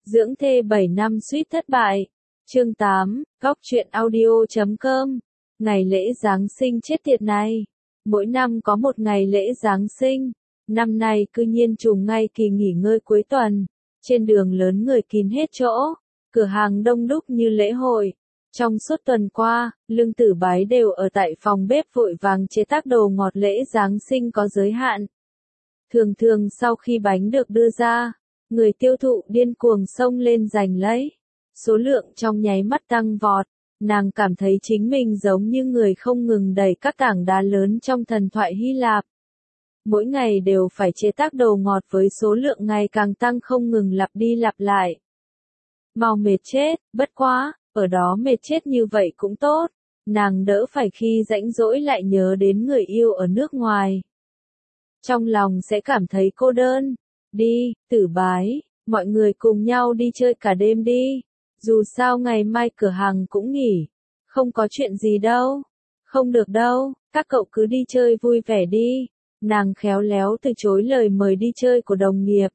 Dưỡng thê 7 năm suýt thất bại. Chương 8, Góc truyện audio.com. Ngày lễ Giáng sinh chết tiệt này. Mỗi năm có một ngày lễ Giáng sinh. Năm nay cư nhiên trùng ngay kỳ nghỉ ngơi cuối tuần. Trên đường lớn người kín hết chỗ. Cửa hàng đông đúc như lễ hội. Trong suốt tuần qua, Lương Tử Bái đều ở tại phòng bếp vội vàng chế tác đồ ngọt lễ Giáng sinh có giới hạn. Thường sau khi bánh được đưa ra, người tiêu thụ điên cuồng xông lên giành lấy. Số lượng trong nháy mắt tăng vọt, nàng cảm thấy chính mình giống như người không ngừng đẩy các tảng đá lớn trong thần thoại Hy Lạp. Mỗi ngày đều phải chế tác đồ ngọt với số lượng ngày càng tăng không ngừng lặp đi lặp lại. Mau mệt chết, bất quá, ở đó mệt chết như vậy cũng tốt, nàng đỡ phải khi rãnh rỗi lại nhớ đến người yêu ở nước ngoài. Trong lòng sẽ cảm thấy cô đơn. Đi, Tử Bái, mọi người cùng nhau đi chơi cả đêm đi. Dù sao ngày mai cửa hàng cũng nghỉ. Không có chuyện gì đâu. Không được đâu, các cậu cứ đi chơi vui vẻ đi. Nàng khéo léo từ chối lời mời đi chơi của đồng nghiệp.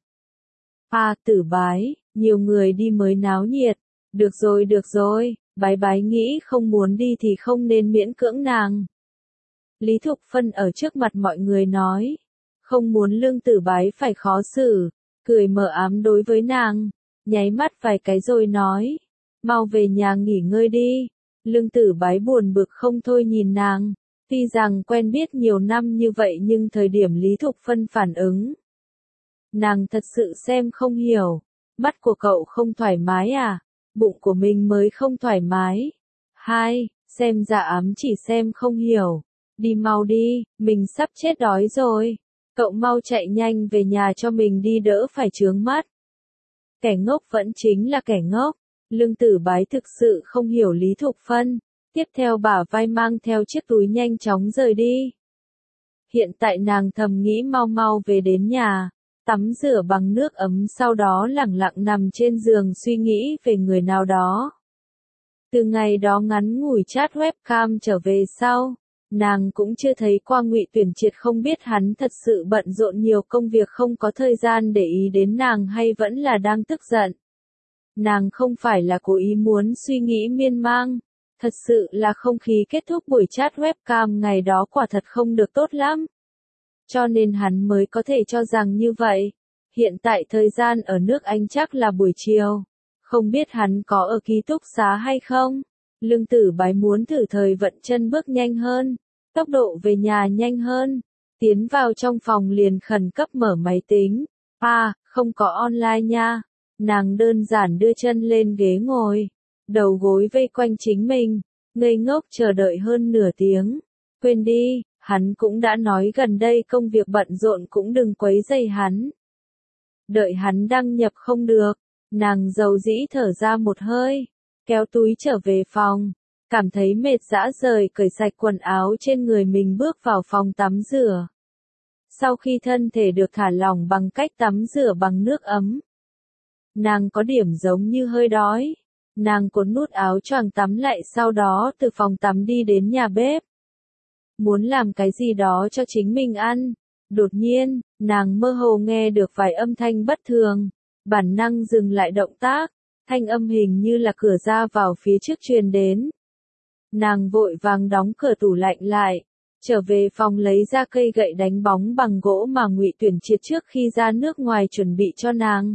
Tử Bái, nhiều người đi mới náo nhiệt. Được rồi, Bái nghĩ không muốn đi thì không nên miễn cưỡng nàng. Lý Thục Phân ở trước mặt mọi người nói. Không muốn Lương Tử Bái phải khó xử, cười mờ ám đối với nàng, nháy mắt vài cái rồi nói, mau về nhà nghỉ ngơi đi. Lương Tử Bái buồn bực không thôi nhìn nàng, tuy rằng quen biết nhiều năm như vậy nhưng thời điểm Lý Thục Phân phản ứng. Nàng thật sự xem không hiểu, mắt của cậu không thoải mái à, bụng của mình mới không thoải mái. Xem ra ám chỉ xem không hiểu, đi mau đi, mình sắp chết đói rồi. Cậu mau chạy nhanh về nhà cho mình đi đỡ phải chướng mắt. Kẻ ngốc vẫn chính là kẻ ngốc. Lương Tử Bái thực sự không hiểu Lý Thục Phân. Tiếp theo bả vai mang theo chiếc túi nhanh chóng rời đi. Hiện tại nàng thầm nghĩ mau về đến nhà. Tắm rửa bằng nước ấm sau đó lẳng lặng nằm trên giường suy nghĩ về người nào đó. Từ ngày đó ngắn ngủi chat webcam trở về sau. Nàng cũng chưa thấy qua Ngụy Tuyển Triệt, không biết hắn thật sự bận rộn nhiều công việc không có thời gian để ý đến nàng hay vẫn là đang tức giận. Nàng không phải là cố ý muốn suy nghĩ miên man, thật sự là không khí kết thúc buổi chat webcam ngày đó quả thật không được tốt lắm. Cho nên hắn mới có thể cho rằng như vậy. Hiện tại thời gian ở nước Anh chắc là buổi chiều. Không biết hắn có ở ký túc xá hay không? Lương Tử Bái muốn thử thời vận chân bước nhanh hơn, tốc độ về nhà nhanh hơn, tiến vào trong phòng liền khẩn cấp mở máy tính. Không có online nha. Nàng đơn giản đưa chân lên ghế ngồi, đầu gối vây quanh chính mình, ngây ngốc chờ đợi hơn nửa tiếng. Quên đi, hắn cũng đã nói gần đây công việc bận rộn cũng đừng quấy rầy hắn. Đợi hắn đăng nhập không được, nàng dầu dĩ thở ra một hơi. Kéo túi trở về phòng, cảm thấy mệt rã rời cởi sạch quần áo trên người mình bước vào phòng tắm rửa. Sau khi thân thể được thả lỏng bằng cách tắm rửa bằng nước ấm, nàng có điểm giống như hơi đói. Nàng cuốn nút áo choàng tắm lại sau đó từ phòng tắm đi đến nhà bếp. Muốn làm cái gì đó cho chính mình ăn. Đột nhiên, nàng mơ hồ nghe được vài âm thanh bất thường, bản năng dừng lại động tác. Thanh âm hình như là cửa ra vào phía trước truyền đến. Nàng vội vàng đóng cửa tủ lạnh lại, trở về phòng lấy ra cây gậy đánh bóng bằng gỗ mà Ngụy Tuyển Triệt trước khi ra nước ngoài chuẩn bị cho nàng.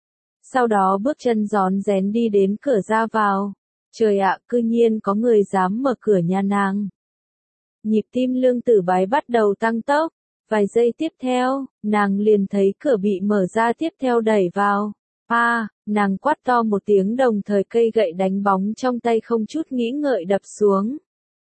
Sau đó bước chân rón rén đi đến cửa ra vào. Trời ạ, cư nhiên có người dám mở cửa nhà nàng. Nhịp tim Lương Tử Bái bắt đầu tăng tốc. Vài giây tiếp theo, nàng liền thấy cửa bị mở ra, tiếp theo đẩy vào. Nàng quát to một tiếng đồng thời cây gậy đánh bóng trong tay không chút nghĩ ngợi đập xuống.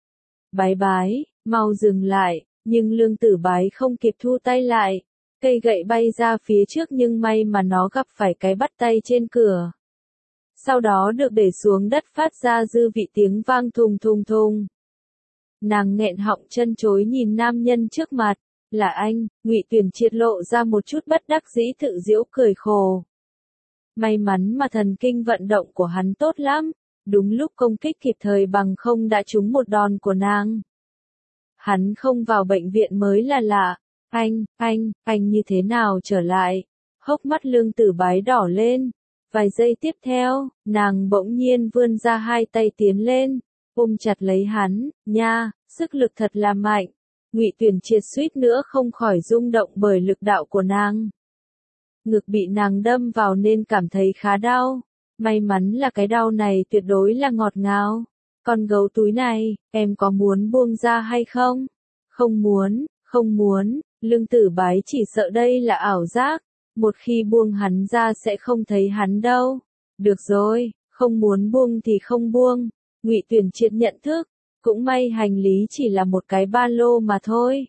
Bái, mau dừng lại, nhưng Lương Tử Bái không kịp thu tay lại. Cây gậy bay ra phía trước nhưng may mà nó gặp phải cái bắt tay trên cửa. Sau đó được để xuống đất phát ra dư vị tiếng vang thùng. Nàng nghẹn họng chân chối nhìn nam nhân trước mặt. Là anh. Ngụy Tuyển Triệt lộ ra một chút bất đắc dĩ tự giễu cười khổ. May mắn mà thần kinh vận động của hắn tốt lắm, đúng lúc công kích kịp thời bằng không đã trúng một đòn của nàng. Hắn không vào bệnh viện mới là lạ. Anh như thế nào trở lại? Hốc mắt Lương Tử Bái đỏ lên. Vài giây tiếp theo, nàng bỗng nhiên vươn ra hai tay tiến lên, ôm chặt lấy hắn, nha, sức lực thật là mạnh. Ngụy Tuyển Triệt suýt nữa không khỏi rung động bởi lực đạo của nàng. Ngực bị nàng đâm vào nên cảm thấy khá đau. May mắn là cái đau này tuyệt đối là ngọt ngào. Con gấu túi này, em có muốn buông ra hay không? Không muốn, không muốn, Lương Tử Bái chỉ sợ đây là ảo giác. Một khi buông hắn ra sẽ không thấy hắn đâu. Được rồi, không muốn buông thì không buông. Ngụy Tuyển Triệt nhận thức, cũng may hành lý chỉ là một cái ba lô mà thôi.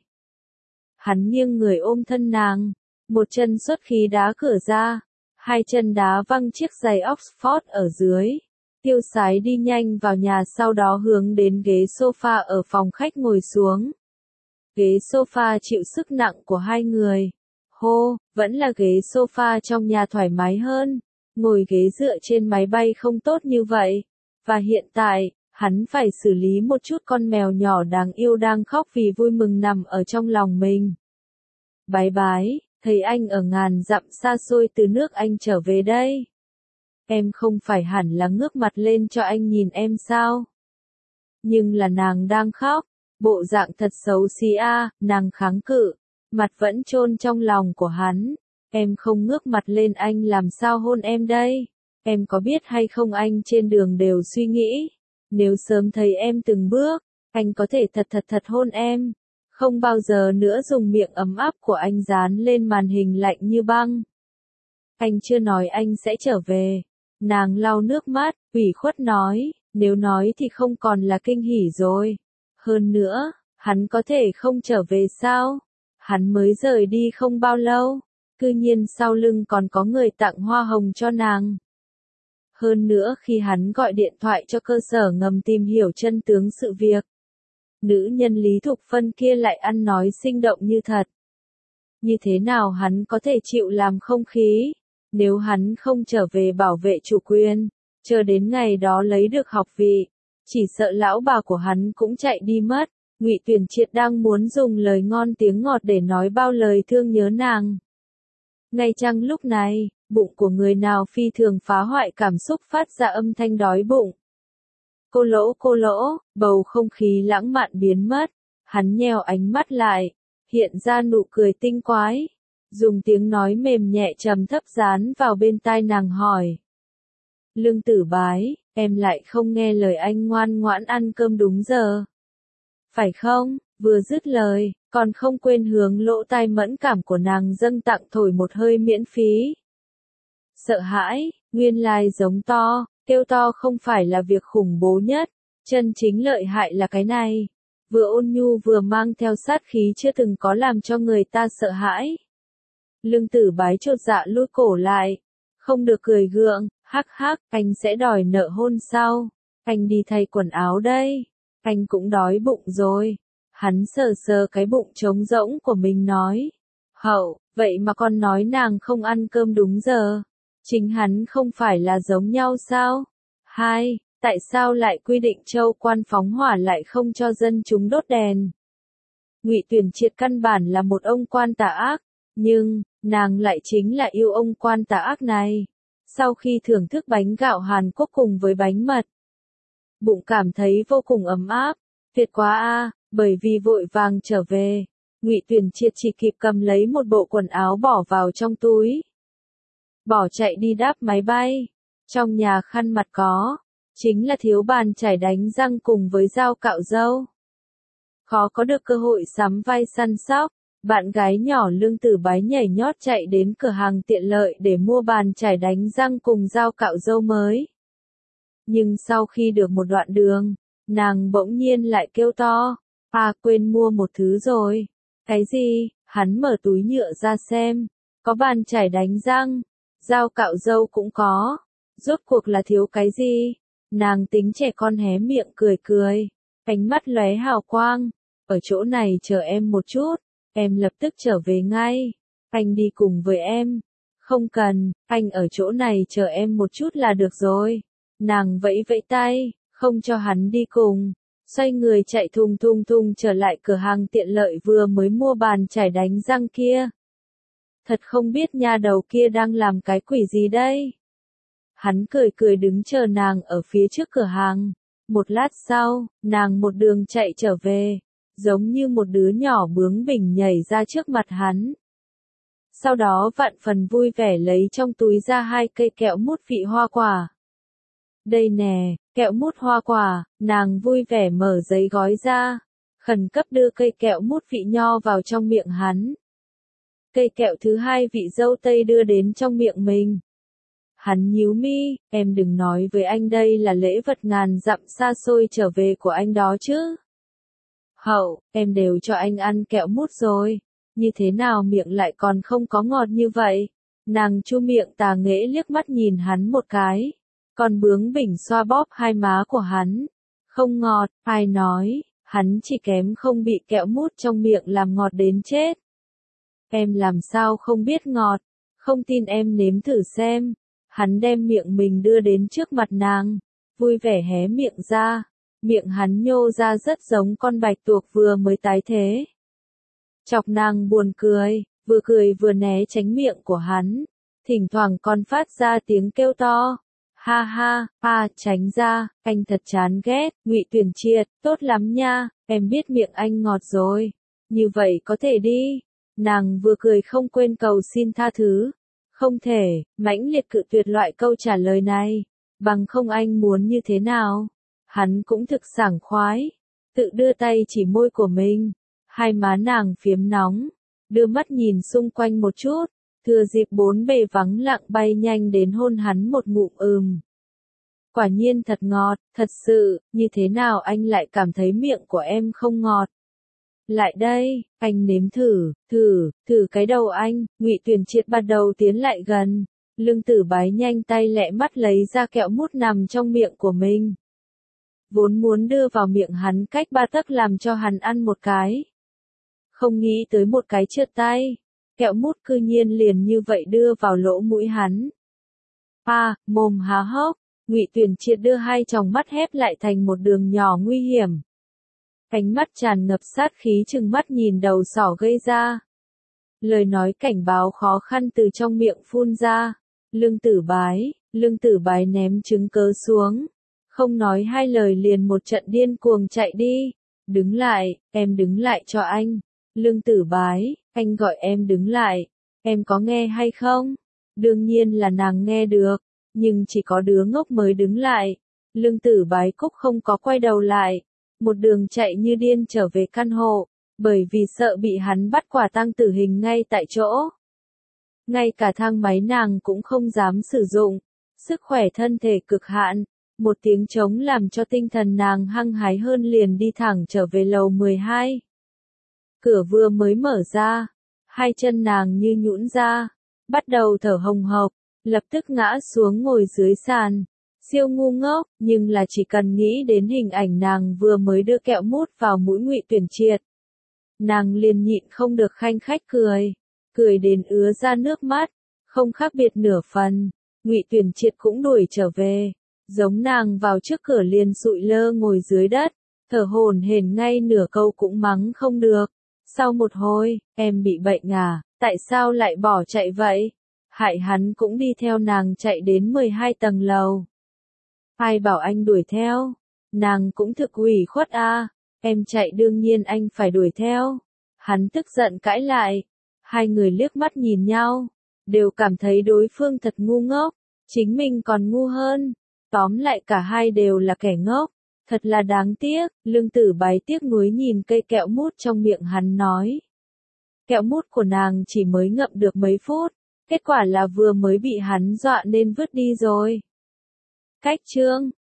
Hắn nghiêng người ôm thân nàng, một chân xuất khí đá cửa ra, hai chân đá văng chiếc giày Oxford ở dưới. Tiêu Sái đi nhanh vào nhà, sau đó hướng đến ghế sofa ở phòng khách ngồi xuống. Ghế sofa chịu sức nặng của hai người. Hô, vẫn là ghế sofa trong nhà thoải mái hơn. Ngồi ghế dựa trên máy bay không tốt như vậy. Và hiện tại, hắn phải xử lý một chút con mèo nhỏ đáng yêu đang khóc vì vui mừng nằm ở trong lòng mình. Bái bái, thấy anh ở ngàn dặm xa xôi từ nước Anh trở về đây. Em không phải hẳn là ngước mặt lên cho anh nhìn em sao? Nhưng là nàng đang khóc, bộ dạng thật xấu xí a, nàng kháng cự, mặt vẫn chôn trong lòng của hắn. Em không ngước mặt lên anh làm sao hôn em đây? Em có biết hay không anh trên đường đều suy nghĩ. Nếu sớm thấy em từng bước, anh có thể thật hôn em. Không bao giờ nữa dùng miệng ấm áp của anh dán lên màn hình lạnh như băng. Anh chưa nói anh sẽ trở về. Nàng lau nước mắt, ủy khuất nói, nếu nói thì không còn là kinh hỉ rồi. Hơn nữa, hắn có thể không trở về sao? Hắn mới rời đi không bao lâu, cư nhiên sau lưng còn có người tặng hoa hồng cho nàng. Hơn nữa khi hắn gọi điện thoại cho cơ sở ngầm tìm hiểu chân tướng sự việc, nữ nhân Lý Thục Phân kia lại ăn nói sinh động như thật. Như thế nào hắn có thể chịu làm không khí? Nếu hắn không trở về bảo vệ chủ quyền, chờ đến ngày đó lấy được học vị, chỉ sợ lão bà của hắn cũng chạy đi mất. Ngụy Tuyển Triệt đang muốn dùng lời ngon tiếng ngọt để nói bao lời thương nhớ nàng. Ngay chăng lúc này, bụng của người nào phi thường phá hoại cảm xúc phát ra âm thanh đói bụng. Cô lỗ, bầu không khí lãng mạn biến mất. Hắn nheo ánh mắt lại, hiện ra nụ cười tinh quái. Dùng tiếng nói mềm nhẹ trầm thấp dán vào bên tai nàng hỏi. Lương Tử Bái, em lại không nghe lời anh ngoan ngoãn ăn cơm đúng giờ. Phải không? Vừa dứt lời, còn không quên hướng lỗ tai mẫn cảm của nàng dâng tặng thổi một hơi miễn phí. Sợ hãi, nguyên lai giống to, kêu to không phải là việc khủng bố nhất, chân chính lợi hại là cái này. Vừa ôn nhu vừa mang theo sát khí chưa từng có làm cho người ta sợ hãi. Lương Tử Bái chột dạ lùi cổ lại, không được cười gượng, hắc hắc, anh sẽ đòi nợ hôn sau. Anh đi thay quần áo đây, anh cũng đói bụng rồi. Hắn sờ sờ cái bụng trống rỗng của mình nói. Hậu, vậy mà con nói nàng không ăn cơm đúng giờ. Chính hắn không phải là giống nhau sao? Hai, tại sao lại quy định Châu Quan phóng hỏa lại không cho dân chúng đốt đèn? Ngụy Tuyển Triệt căn bản là một ông quan tà ác, nhưng nàng lại chính là yêu ông quan tà ác này. Sau khi thưởng thức bánh gạo Hàn Quốc cùng với bánh mật, bụng cảm thấy vô cùng ấm áp, tuyệt quá a, bởi vì vội vàng trở về, Ngụy Tuyển Triệt chỉ kịp cầm lấy một bộ quần áo bỏ vào trong túi. Bỏ chạy đi đáp máy bay. Trong nhà khăn mặt có, chính là thiếu bàn chải đánh răng cùng với dao cạo râu. Khó có được cơ hội sắm vai săn sóc, bạn gái nhỏ Lương Tử Bái nhảy nhót chạy đến cửa hàng tiện lợi để mua bàn chải đánh răng cùng dao cạo râu mới. Nhưng sau khi được một đoạn đường, nàng bỗng nhiên lại kêu to, quên mua một thứ rồi. Cái gì? Hắn mở túi nhựa ra xem, có bàn chải đánh răng, dao cạo râu cũng có. Rốt cuộc là thiếu cái gì? Nàng tính trẻ con hé miệng cười cười, ánh mắt lóe hào quang. Ở chỗ này chờ em một chút, em lập tức trở về ngay. Anh đi cùng với em. Không cần, anh ở chỗ này chờ em một chút là được rồi. Nàng vẫy vẫy tay, không cho hắn đi cùng. Xoay người chạy thùng trở lại cửa hàng tiện lợi vừa mới mua bàn chải đánh răng kia. Thật không biết nha đầu kia đang làm cái quỷ gì đây. Hắn cười cười đứng chờ nàng ở phía trước cửa hàng. Một lát sau, nàng một đường chạy trở về, giống như một đứa nhỏ bướng bỉnh nhảy ra trước mặt hắn. Sau đó vạn phần vui vẻ lấy trong túi ra 2 cây kẹo mút vị hoa quả. Đây nè, kẹo mút hoa quả, nàng vui vẻ mở giấy gói ra, khẩn cấp đưa cây kẹo mút vị nho vào trong miệng hắn. Cây kẹo thứ 2 vị dâu tây đưa đến trong miệng mình. Hắn nhíu mi, em đừng nói với anh đây là lễ vật ngàn dặm xa xôi trở về của anh đó chứ. Hậu, em đều cho anh ăn kẹo mút rồi, như thế nào miệng lại còn không có ngọt như vậy? Nàng chu miệng tà nghễ liếc mắt nhìn hắn một cái, còn bướng bỉnh xoa bóp 2 má của hắn. Không ngọt, ai nói, hắn chỉ kém không bị kẹo mút trong miệng làm ngọt đến chết. Em làm sao không biết ngọt, không tin em nếm thử xem. Hắn đem miệng mình đưa đến trước mặt nàng, vui vẻ hé miệng ra, miệng hắn nhô ra rất giống con bạch tuộc vừa mới tái thế. Chọc nàng buồn cười vừa né tránh miệng của hắn, thỉnh thoảng còn phát ra tiếng kêu to. Ha ha, tránh ra, anh thật chán ghét, Ngụy Tuyển Triệt, tốt lắm nha, em biết miệng anh ngọt rồi, như vậy có thể đi. Nàng vừa cười không quên cầu xin tha thứ. Không thể, mãnh liệt cự tuyệt loại câu trả lời này, bằng không anh muốn như thế nào. Hắn cũng thực sảng khoái, tự đưa tay chỉ môi của mình, 2 má nàng phiếm nóng, đưa mắt nhìn xung quanh một chút, thừa dịp 4 bề vắng lặng bay nhanh đến hôn hắn một ngụm Quả nhiên thật ngọt, thật sự, như thế nào anh lại cảm thấy miệng của em không ngọt? Lại đây, anh nếm thử cái đầu anh. Ngụy Tuyển Triệt bắt đầu tiến lại gần, Lương Tử Bái nhanh tay lẹ mắt lấy ra kẹo mút nằm trong miệng của mình. Vốn muốn đưa vào miệng hắn cách 3 tấc làm cho hắn ăn một cái. Không nghĩ tới một cái trượt tay, kẹo mút cư nhiên liền như vậy đưa vào lỗ mũi hắn. Mồm há hốc, Ngụy Tuyển Triệt đưa 2 tròng mắt hép lại thành một đường nhỏ nguy hiểm. Ánh mắt tràn ngập sát khí trừng mắt nhìn đầu sỏ gây ra. Lời nói cảnh báo khó khăn từ trong miệng phun ra. Lương Tử Bái ném trứng cớ xuống. Không nói 2 lời liền một trận điên cuồng chạy đi. Đứng lại, em đứng lại cho anh. Lương Tử Bái, anh gọi em đứng lại. Em có nghe hay không? Đương nhiên là nàng nghe được. Nhưng chỉ có đứa ngốc mới đứng lại. Lương Tử Bái Cúc không có quay đầu lại. Một đường chạy như điên trở về căn hộ, bởi vì sợ bị hắn bắt quả tang tử hình ngay tại chỗ. Ngay cả thang máy nàng cũng không dám sử dụng, sức khỏe thân thể cực hạn, một tiếng trống làm cho tinh thần nàng hăng hái hơn liền đi thẳng trở về lầu 12. Cửa vừa mới mở ra, 2 chân nàng như nhũn ra, bắt đầu thở hồng hộc, lập tức ngã xuống ngồi dưới sàn. Siêu ngu ngốc, nhưng là chỉ cần nghĩ đến hình ảnh nàng vừa mới đưa kẹo mút vào mũi Ngụy Tuyển Triệt. Nàng liền nhịn không được khanh khách cười đến ứa ra nước mắt, không khác biệt nửa phần. Ngụy Tuyển Triệt cũng đuổi trở về, giống nàng vào trước cửa liền sụi lơ ngồi dưới đất, thở hổn hển ngay nửa câu cũng mắng không được. Sau một hồi, em bị bệnh à, tại sao lại bỏ chạy vậy? Hại hắn cũng đi theo nàng chạy đến 12 tầng lầu. Ai bảo anh đuổi theo? Nàng cũng thực ủy khuất em chạy đương nhiên anh phải đuổi theo. Hắn tức giận cãi lại. 2 người liếc mắt nhìn nhau, đều cảm thấy đối phương thật ngu ngốc, chính mình còn ngu hơn. Tóm lại cả 2 đều là kẻ ngốc, thật là đáng tiếc. Lương Tử Bái tiếc nuối nhìn cây kẹo mút trong miệng hắn nói. Kẹo mút của nàng chỉ mới ngậm được mấy phút, kết quả là vừa mới bị hắn dọa nên vứt đi rồi. Cách chương